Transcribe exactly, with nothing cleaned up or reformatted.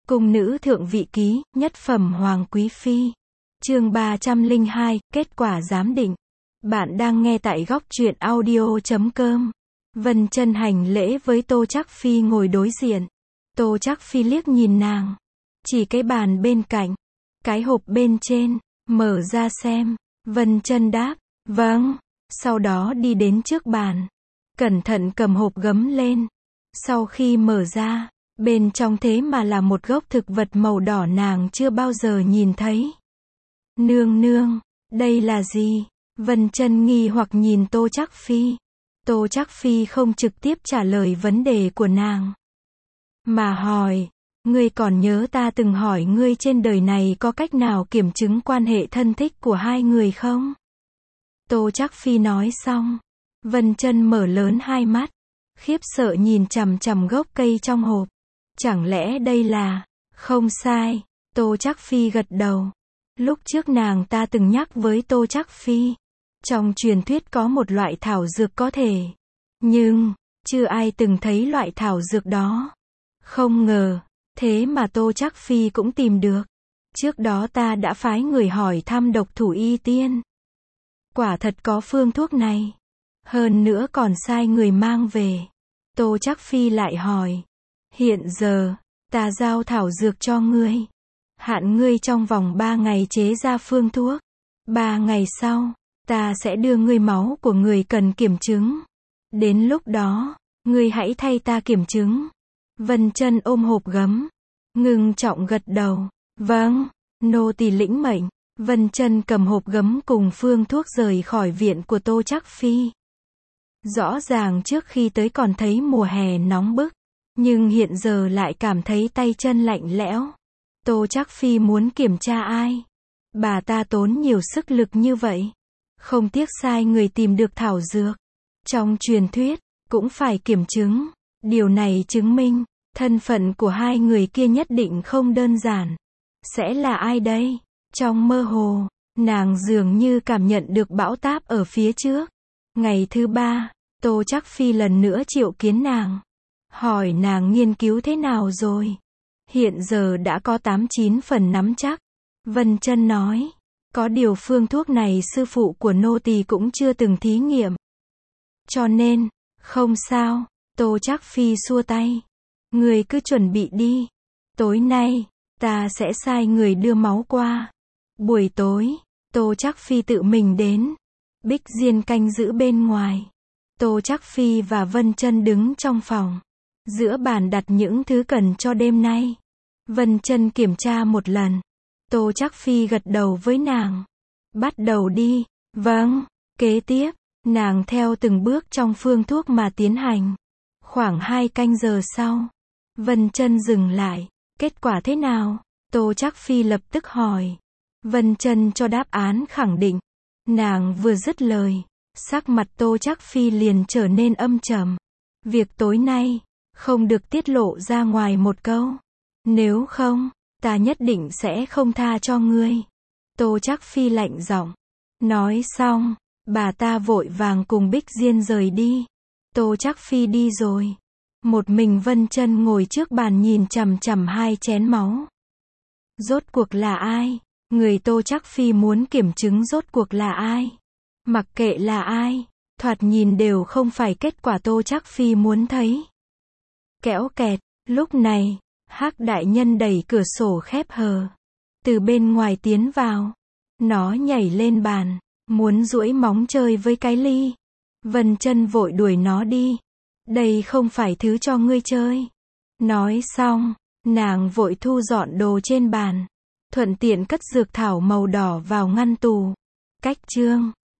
Cung nữ thượng vị ký, nhất phẩm hoàng quý phi. Chương ba trăm lẻ hai, kết quả giám định. Bạn đang nghe tại góc truyện audio chấm com. Vân chân hành lễ với Tô Trác Phi ngồi đối diện. Tô Trác Phi liếc nhìn nàng, chỉ cái bàn bên cạnh, cái hộp bên trên, mở ra xem. Vân chân đáp, vâng. Sau đó đi đến trước bàn, cẩn thận cầm hộp gấm lên. Sau khi mở ra, bên trong thế mà là một gốc thực vật màu đỏ nàng chưa bao giờ nhìn thấy. Nương nương, đây là gì? Vân chân nghi hoặc nhìn Tô Trác Phi. Tô Trác Phi không trực tiếp trả lời vấn đề của nàng, mà hỏi, ngươi còn nhớ ta từng hỏi ngươi trên đời này có cách nào kiểm chứng quan hệ thân thích của hai người không? Tô Trác Phi nói xong, Vân chân mở lớn hai mắt, khiếp sợ nhìn chằm chằm gốc cây trong hộp. Chẳng lẽ đây là... Không sai, Tô Trác Phi gật đầu. Lúc trước nàng ta từng nhắc với Tô Trác Phi, trong truyền thuyết có một loại thảo dược có thể, nhưng chưa ai từng thấy loại thảo dược đó. Không ngờ, thế mà Tô Trác Phi cũng tìm được. Trước đó ta đã phái người hỏi thăm độc thủ y tiên. Quả thật có phương thuốc này. Hơn nữa còn sai người mang về. Tô Trác Phi lại hỏi, hiện giờ, ta giao thảo dược cho ngươi. Hạn ngươi trong vòng ba ngày chế ra phương thuốc. Ba ngày sau, ta sẽ đưa ngươi máu của người cần kiểm chứng. Đến lúc đó, ngươi hãy thay ta kiểm chứng. Vân chân ôm hộp gấm, ngưng trọng gật đầu. Vâng, nô tỳ lĩnh mệnh. Vân chân cầm hộp gấm cùng phương thuốc rời khỏi viện của Tô Trác Phi. Rõ ràng trước khi tới còn thấy mùa hè nóng bức, nhưng hiện giờ lại cảm thấy tay chân lạnh lẽo. Tô Trác Phi muốn kiểm tra ai? Bà ta tốn nhiều sức lực như vậy, không tiếc sai người tìm được thảo dược. Trong truyền thuyết, cũng phải kiểm chứng. Điều này chứng minh, thân phận của hai người kia nhất định không đơn giản. Sẽ là ai đây? Trong mơ hồ, nàng dường như cảm nhận được bão táp ở phía trước. Ngày thứ ba, Tô Trác Phi lần nữa triệu kiến nàng. Hỏi nàng nghiên cứu thế nào rồi? Hiện giờ đã có tám chín phần nắm chắc. Vân chân nói, có điều phương thuốc này sư phụ của nô tỳ cũng chưa từng thí nghiệm. Cho nên, không sao. Tô Trác Phi xua tay. Người cứ chuẩn bị đi. Tối nay, ta sẽ sai người đưa máu qua. Buổi tối, Tô Trác Phi tự mình đến. Bích Diên canh giữ bên ngoài. Tô Trác Phi và Vân chân đứng trong phòng. Giữa bàn đặt những thứ cần cho đêm nay. Vân chân kiểm tra một lần. Tô Trác Phi gật đầu với nàng. Bắt đầu đi. Vâng. Kế tiếp, nàng theo từng bước trong phương thuốc mà tiến hành. Khoảng hai canh giờ sau, Vân chân dừng lại. Kết quả thế nào? Tô Trác Phi lập tức hỏi. Vân chân cho đáp án khẳng định. Nàng vừa dứt lời, sắc mặt Tô Trác Phi liền trở nên âm trầm. Việc tối nay, không được tiết lộ ra ngoài một câu. Nếu không, ta nhất định sẽ không tha cho ngươi. Tô Trác Phi lạnh giọng. Nói xong, bà ta vội vàng cùng Bích Diên rời đi. Tô Trác Phi đi rồi. Một mình Vân chân ngồi trước bàn nhìn chằm chằm hai chén máu. Rốt cuộc là ai? Người Tô Trác Phi muốn kiểm chứng rốt cuộc là ai? Mặc kệ là ai, thoạt nhìn đều không phải kết quả Tô Trác Phi muốn thấy. Kéo kẹt, lúc này, Hắc đại nhân đẩy cửa sổ khép hờ. Từ bên ngoài tiến vào. Nó nhảy lên bàn, muốn duỗi móng chơi với cái ly. Vân chân vội đuổi nó đi. Đây không phải thứ cho ngươi chơi. Nói xong, nàng vội thu dọn đồ trên bàn. Thuận tiện cất dược thảo màu đỏ vào ngăn tủ. Cách chương